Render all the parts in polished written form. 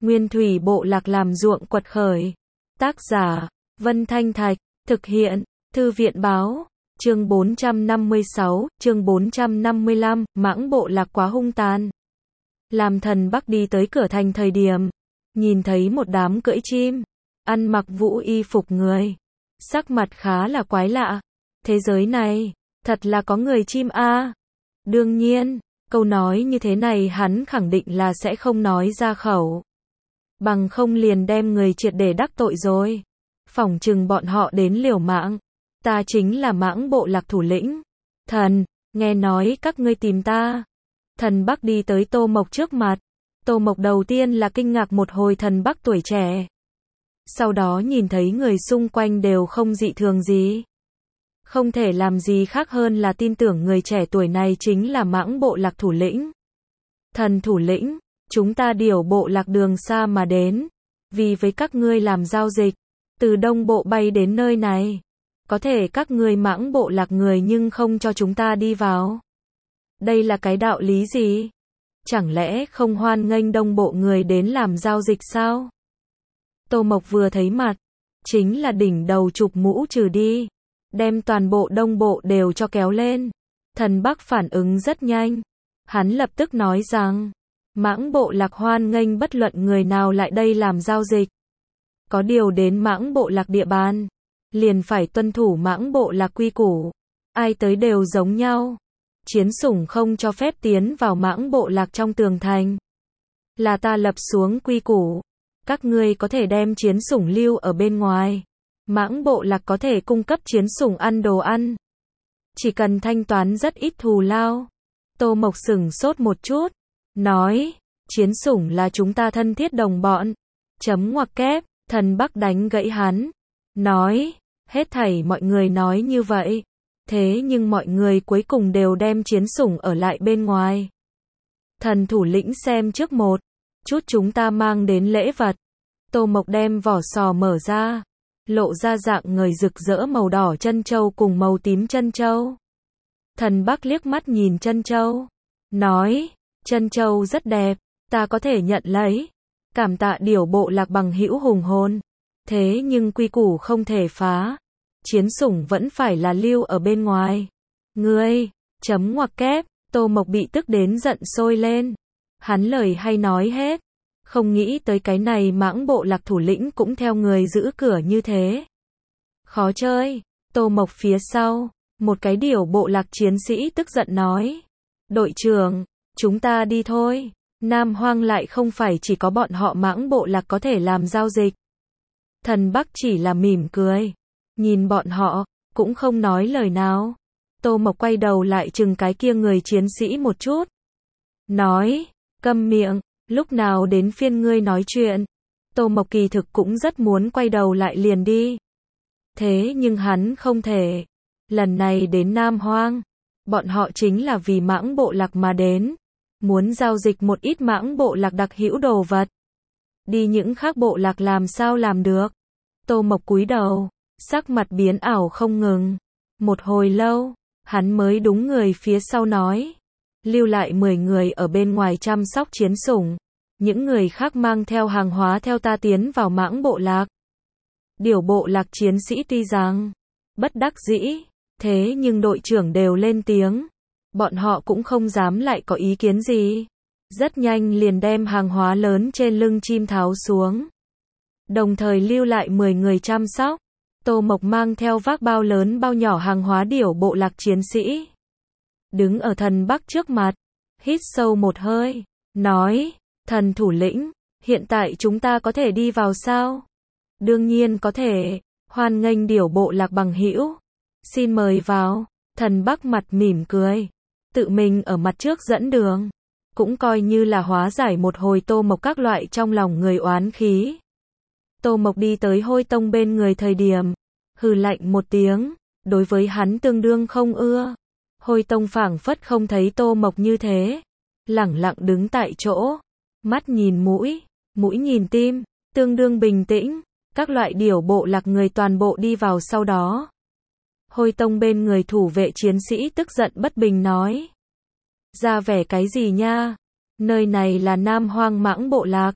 Nguyên thủy bộ lạc làm ruộng quật khởi. Tác giả, Vân Thanh Thạch, thực hiện, Thư viện báo. Chương 456, chương 455, mãng bộ lạc quá hung tàn. Làm Thần Bắc đi tới cửa thành thời điểm, nhìn thấy một đám cưỡi chim, ăn mặc vũ y phục người. Sắc mặt khá là quái lạ. Thế giới này, thật là có người chim a. Đương nhiên, câu nói như thế này hắn khẳng định là sẽ không nói ra khẩu. Bằng không liền đem người triệt để đắc tội rồi. Phỏng chừng bọn họ đến liều mạng. Ta chính là mãng bộ lạc thủ lĩnh. Thần, nghe nói các ngươi tìm ta. Thần Bắc đi tới Tô Mộc trước mặt. Tô Mộc đầu tiên là kinh ngạc một hồi Thần Bắc tuổi trẻ. Sau đó nhìn thấy người xung quanh đều không dị thường gì. Không thể làm gì khác hơn là tin tưởng người trẻ tuổi này chính là mãng bộ lạc thủ lĩnh. Thần thủ lĩnh, chúng ta điều bộ lạc đường xa mà đến. Vì với các ngươi làm giao dịch. Từ Đông Bộ bay đến nơi này. Có thể các ngươi mãng bộ lạc người nhưng không cho chúng ta đi vào. Đây là cái đạo lý gì? Chẳng lẽ không hoan nghênh Đông Bộ người đến làm giao dịch sao? Tô Mộc vừa thấy mặt, chính là đỉnh đầu chụp mũ trừ đi, đem toàn bộ Đông Bộ đều cho kéo lên. Thần Bắc phản ứng rất nhanh, hắn lập tức nói rằng, mãng bộ lạc hoan nghênh bất luận người nào lại đây làm giao dịch. Có điều đến mãng bộ lạc địa bàn, liền phải tuân thủ mãng bộ lạc quy củ, ai tới đều giống nhau. Chiến sủng không cho phép tiến vào mãng bộ lạc trong tường thành. Là ta lập xuống quy củ. Các ngươi có thể đem chiến sủng lưu ở bên ngoài. Mãng bộ lạc có thể cung cấp chiến sủng ăn đồ ăn. Chỉ cần thanh toán rất ít thù lao. Tô Mộc sửng sốt một chút. Nói, chiến sủng là chúng ta thân thiết đồng bọn. Chấm ngoặc kép, Thần Bắc đánh gãy hắn. Nói, hết thảy mọi người nói như vậy. Thế nhưng mọi người cuối cùng đều đem chiến sủng ở lại bên ngoài. Thần thủ lĩnh xem trước một chút chúng ta mang đến lễ vật. Tô Mộc đem vỏ sò mở ra, lộ ra dạng người rực rỡ màu đỏ chân châu cùng màu tím chân châu. Thần Bắc liếc mắt nhìn chân châu, nói, chân châu rất đẹp, ta có thể nhận lấy. Cảm tạ điều bộ lạc bằng hữu hùng hồn. Thế nhưng quy củ không thể phá. Chiến sủng vẫn phải là lưu ở bên ngoài. Ngươi, chấm ngoặc kép, Tô Mộc bị tức đến giận sôi lên. Hắn lời hay nói hết. Không nghĩ tới cái này mãng bộ lạc thủ lĩnh cũng theo người giữ cửa như thế. Khó chơi. Tô Mộc phía sau, một cái điều bộ lạc chiến sĩ tức giận nói. Đội trưởng, chúng ta đi thôi. Nam Hoang lại không phải chỉ có bọn họ mãng bộ lạc có thể làm giao dịch. Thần Bắc chỉ là mỉm cười. Nhìn bọn họ, cũng không nói lời nào. Tô Mộc quay đầu lại chừng cái kia người chiến sĩ một chút. Nói, câm miệng, lúc nào đến phiên ngươi nói chuyện. Tô Mộc kỳ thực cũng rất muốn quay đầu lại liền đi. Thế nhưng hắn không thể. Lần này đến Nam Hoang, bọn họ chính là vì mãng bộ lạc mà đến. Muốn giao dịch một ít mãng bộ lạc đặc hữu đồ vật. Đi những khác bộ lạc làm sao làm được. Tô Mộc cúi đầu. Sắc mặt biến ảo không ngừng. Một hồi lâu, hắn mới đúng người phía sau nói. Lưu lại 10 người ở bên ngoài chăm sóc chiến sủng. Những người khác mang theo hàng hóa theo ta tiến vào mãng bộ lạc. Điều bộ lạc chiến sĩ tuy rằng bất đắc dĩ, thế nhưng đội trưởng đều lên tiếng. Bọn họ cũng không dám lại có ý kiến gì. Rất nhanh liền đem hàng hóa lớn trên lưng chim tháo xuống. Đồng thời lưu lại 10 người chăm sóc. Tô Mộc mang theo vác bao lớn bao nhỏ hàng hóa điều bộ lạc chiến sĩ. Đứng ở Thần Bắc trước mặt, hít sâu một hơi, nói, thần thủ lĩnh, hiện tại chúng ta có thể đi vào sao? Đương nhiên có thể, hoan nghênh điều bộ lạc bằng hữu. Xin mời vào. Thần Bắc mặt mỉm cười, tự mình ở mặt trước dẫn đường. Cũng coi như là hóa giải một hồi Tô Mộc các loại trong lòng người oán khí. Tô Mộc đi tới Hôi Tông bên người thời điểm, hừ lạnh một tiếng, đối với hắn tương đương không ưa. Hôi Tông phảng phất không thấy Tô Mộc như thế, lẳng lặng đứng tại chỗ, mắt nhìn mũi, mũi nhìn tim, tương đương bình tĩnh. Các loại điều bộ lạc người toàn bộ đi vào sau đó. Hôi Tông bên người thủ vệ chiến sĩ tức giận bất bình nói. Ra vẻ cái gì nha? Nơi này là Nam Hoang mãng bộ lạc.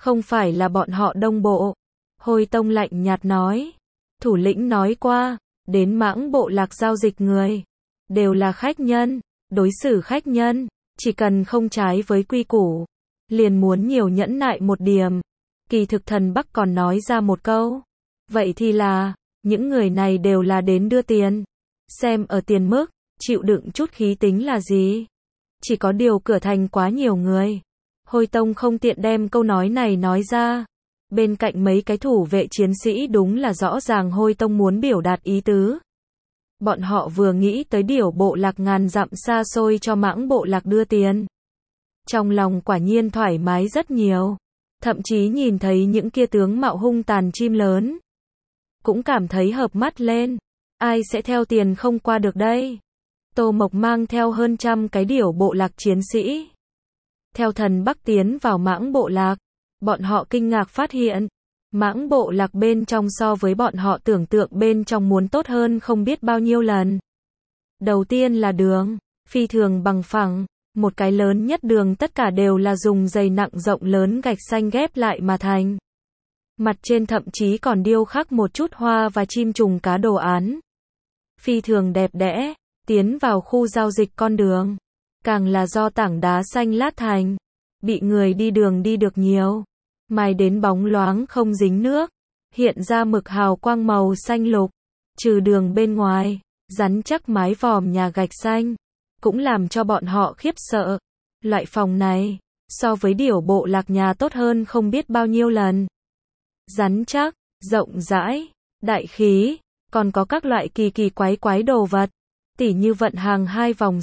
Không phải là bọn họ đông bộ. Hôi Tông lạnh nhạt nói. Thủ lĩnh nói qua, đến Mãng bộ lạc giao dịch người, đều là khách nhân, đối xử khách nhân, chỉ cần không trái với quy củ, liền muốn nhiều nhẫn nại một điểm. Kỳ thực Thần Bắc còn nói ra một câu. Vậy thì là, những người này đều là đến đưa tiền. Xem ở tiền mức, chịu đựng chút khí tính là gì. Chỉ có điều cửa thành quá nhiều người. Hôi Tông không tiện đem câu nói này nói ra. Bên cạnh mấy cái thủ vệ chiến sĩ đúng là rõ ràng Hôi Tông muốn biểu đạt ý tứ. Bọn họ vừa nghĩ tới Điểu bộ lạc ngàn dặm xa xôi cho Mãng bộ lạc đưa tiền. Trong lòng quả nhiên thoải mái rất nhiều. Thậm chí nhìn thấy những kia tướng mạo hung tàn chim lớn. Cũng cảm thấy hợp mắt lên. Ai sẽ theo tiền không qua được đây? Tô Mộc mang theo hơn 100 cái Điểu bộ lạc chiến sĩ. Theo Thần Bắc tiến vào Mãng bộ lạc. Bọn họ kinh ngạc phát hiện. Mãng bộ lạc bên trong so với bọn họ tưởng tượng bên trong muốn tốt hơn không biết bao nhiêu lần. Đầu tiên là đường. Phi thường bằng phẳng. Một cái lớn nhất đường tất cả đều là dùng dày nặng rộng lớn gạch xanh ghép lại mà thành. Mặt trên thậm chí còn điêu khắc một chút hoa và chim trùng cá đồ án. Phi thường đẹp đẽ, tiến vào khu giao dịch con đường. Càng là do tảng đá xanh lát thành. Bị người đi đường đi được nhiều. Mài đến bóng loáng không dính nước. Hiện ra mực hào quang màu xanh lục. Trừ đường bên ngoài, rắn chắc mái vòm nhà gạch xanh. Cũng làm cho bọn họ khiếp sợ. Loại phòng này, so với Điểu bộ lạc nhà tốt hơn không biết bao nhiêu lần. Rắn chắc, rộng rãi, đại khí, còn có các loại kỳ kỳ quái quái đồ vật. Tỉ như vận hàng 2 vòng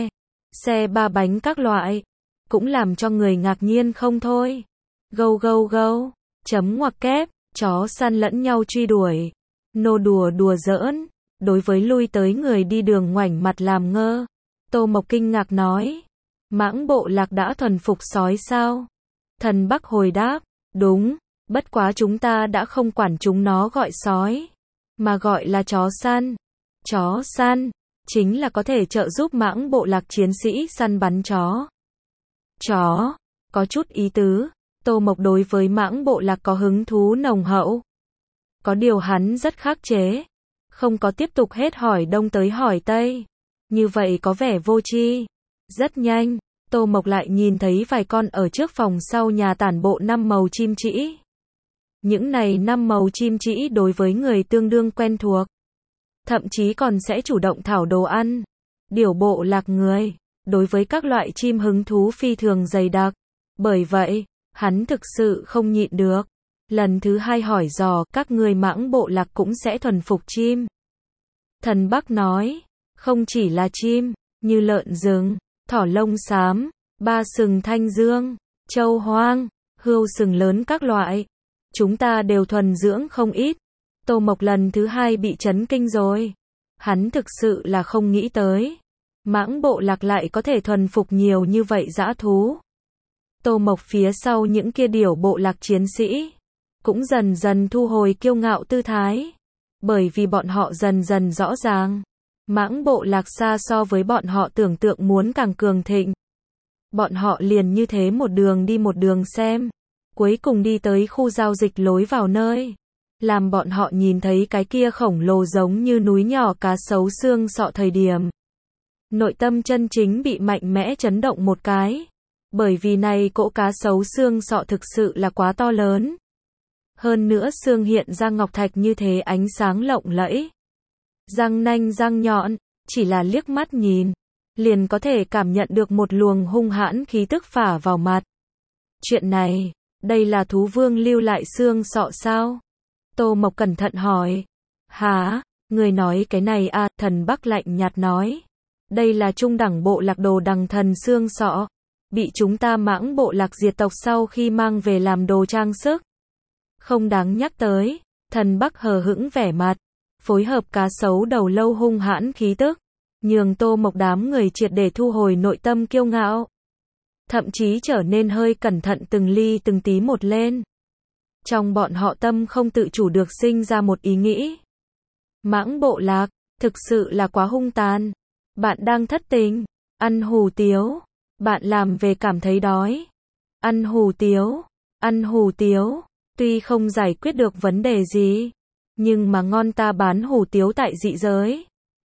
xe 3 bánh các loại. Cũng làm cho người ngạc nhiên không thôi. Gâu gâu gâu, chấm ngoặc kép, chó săn lẫn nhau truy đuổi. Nô đùa đùa giỡn, đối với lui tới người đi đường ngoảnh mặt làm ngơ. Tô Mộc kinh ngạc nói, Mãng bộ lạc đã thuần phục sói sao? Thần Bắc hồi đáp, đúng, bất quá chúng ta đã không quản chúng nó gọi sói, mà gọi là chó săn. Chó săn, chính là có thể trợ giúp Mãng bộ lạc chiến sĩ săn bắn chó. Chó, có chút ý tứ. Tô Mộc đối với Mãng bộ lạc có hứng thú nồng hậu. Có điều hắn rất khắc chế, không có tiếp tục hết hỏi đông tới hỏi tây. Như vậy có vẻ vô tri. Rất nhanh, Tô Mộc lại nhìn thấy vài con ở trước phòng sau nhà tản bộ 5 màu chim trĩ. Những này 5 màu chim trĩ đối với người tương đương quen thuộc. Thậm chí còn sẽ chủ động thảo đồ ăn. Điểu bộ lạc người, đối với các loại chim hứng thú phi thường dày đặc. Bởi vậy, hắn thực sự không nhịn được. Lần thứ 2 hỏi dò, các người Mãng bộ lạc cũng sẽ thuần phục chim. Thần Bắc nói, không chỉ là chim, như lợn rừng, thỏ lông xám, ba sừng thanh dương, trâu hoang, hươu sừng lớn các loại. Chúng ta đều thuần dưỡng không ít. Tô Mộc lần thứ 2 bị chấn kinh rồi. Hắn thực sự là không nghĩ tới. Mãng bộ lạc lại có thể thuần phục nhiều như vậy dã thú. Tô Mộc phía sau những kia Điểu bộ lạc chiến sĩ, cũng dần dần thu hồi kiêu ngạo tư thái. Bởi vì bọn họ dần dần rõ ràng. Mãng bộ lạc xa so với bọn họ tưởng tượng muốn càng cường thịnh. Bọn họ liền như thế một đường đi một đường xem. Cuối cùng đi tới khu giao dịch lối vào nơi. Làm bọn họ nhìn thấy cái kia khổng lồ giống như núi nhỏ cá sấu xương sọ thời điểm. Nội tâm chân chính bị mạnh mẽ chấn động một cái. Bởi vì này cỗ cá sấu xương sọ thực sự là quá to lớn. Hơn nữa xương hiện ra ngọc thạch như thế ánh sáng lộng lẫy. Răng nanh răng nhọn, chỉ là liếc mắt nhìn, liền có thể cảm nhận được một luồng hung hãn khí tức phả vào mặt. Chuyện này, đây là thú vương lưu lại xương sọ sao? Tô Mộc cẩn thận hỏi. Hả, người nói cái này à? Thần Bắc lạnh nhạt nói. Đây là trung đẳng bộ lạc đồ đằng thần xương sọ. Bị chúng ta Mãng bộ lạc diệt tộc sau khi mang về làm đồ trang sức. Không đáng nhắc tới. Thần Bắc hờ hững vẻ mặt. Phối hợp cá sấu đầu lâu hung hãn khí tức. Nhường Tô Mộc đám người triệt để thu hồi nội tâm kiêu ngạo. Thậm chí trở nên hơi cẩn thận từng ly từng tí một lên. Trong bọn họ tâm không tự chủ được sinh ra một ý nghĩ. Mãng bộ lạc, thực sự là quá hung tàn. Bạn đang thất tình, ăn hủ tiếu. Bạn làm về cảm thấy đói. Ăn hủ tiếu. Ăn hủ tiếu, tuy không giải quyết được vấn đề gì, nhưng mà ngon ta bán hủ tiếu tại dị giới.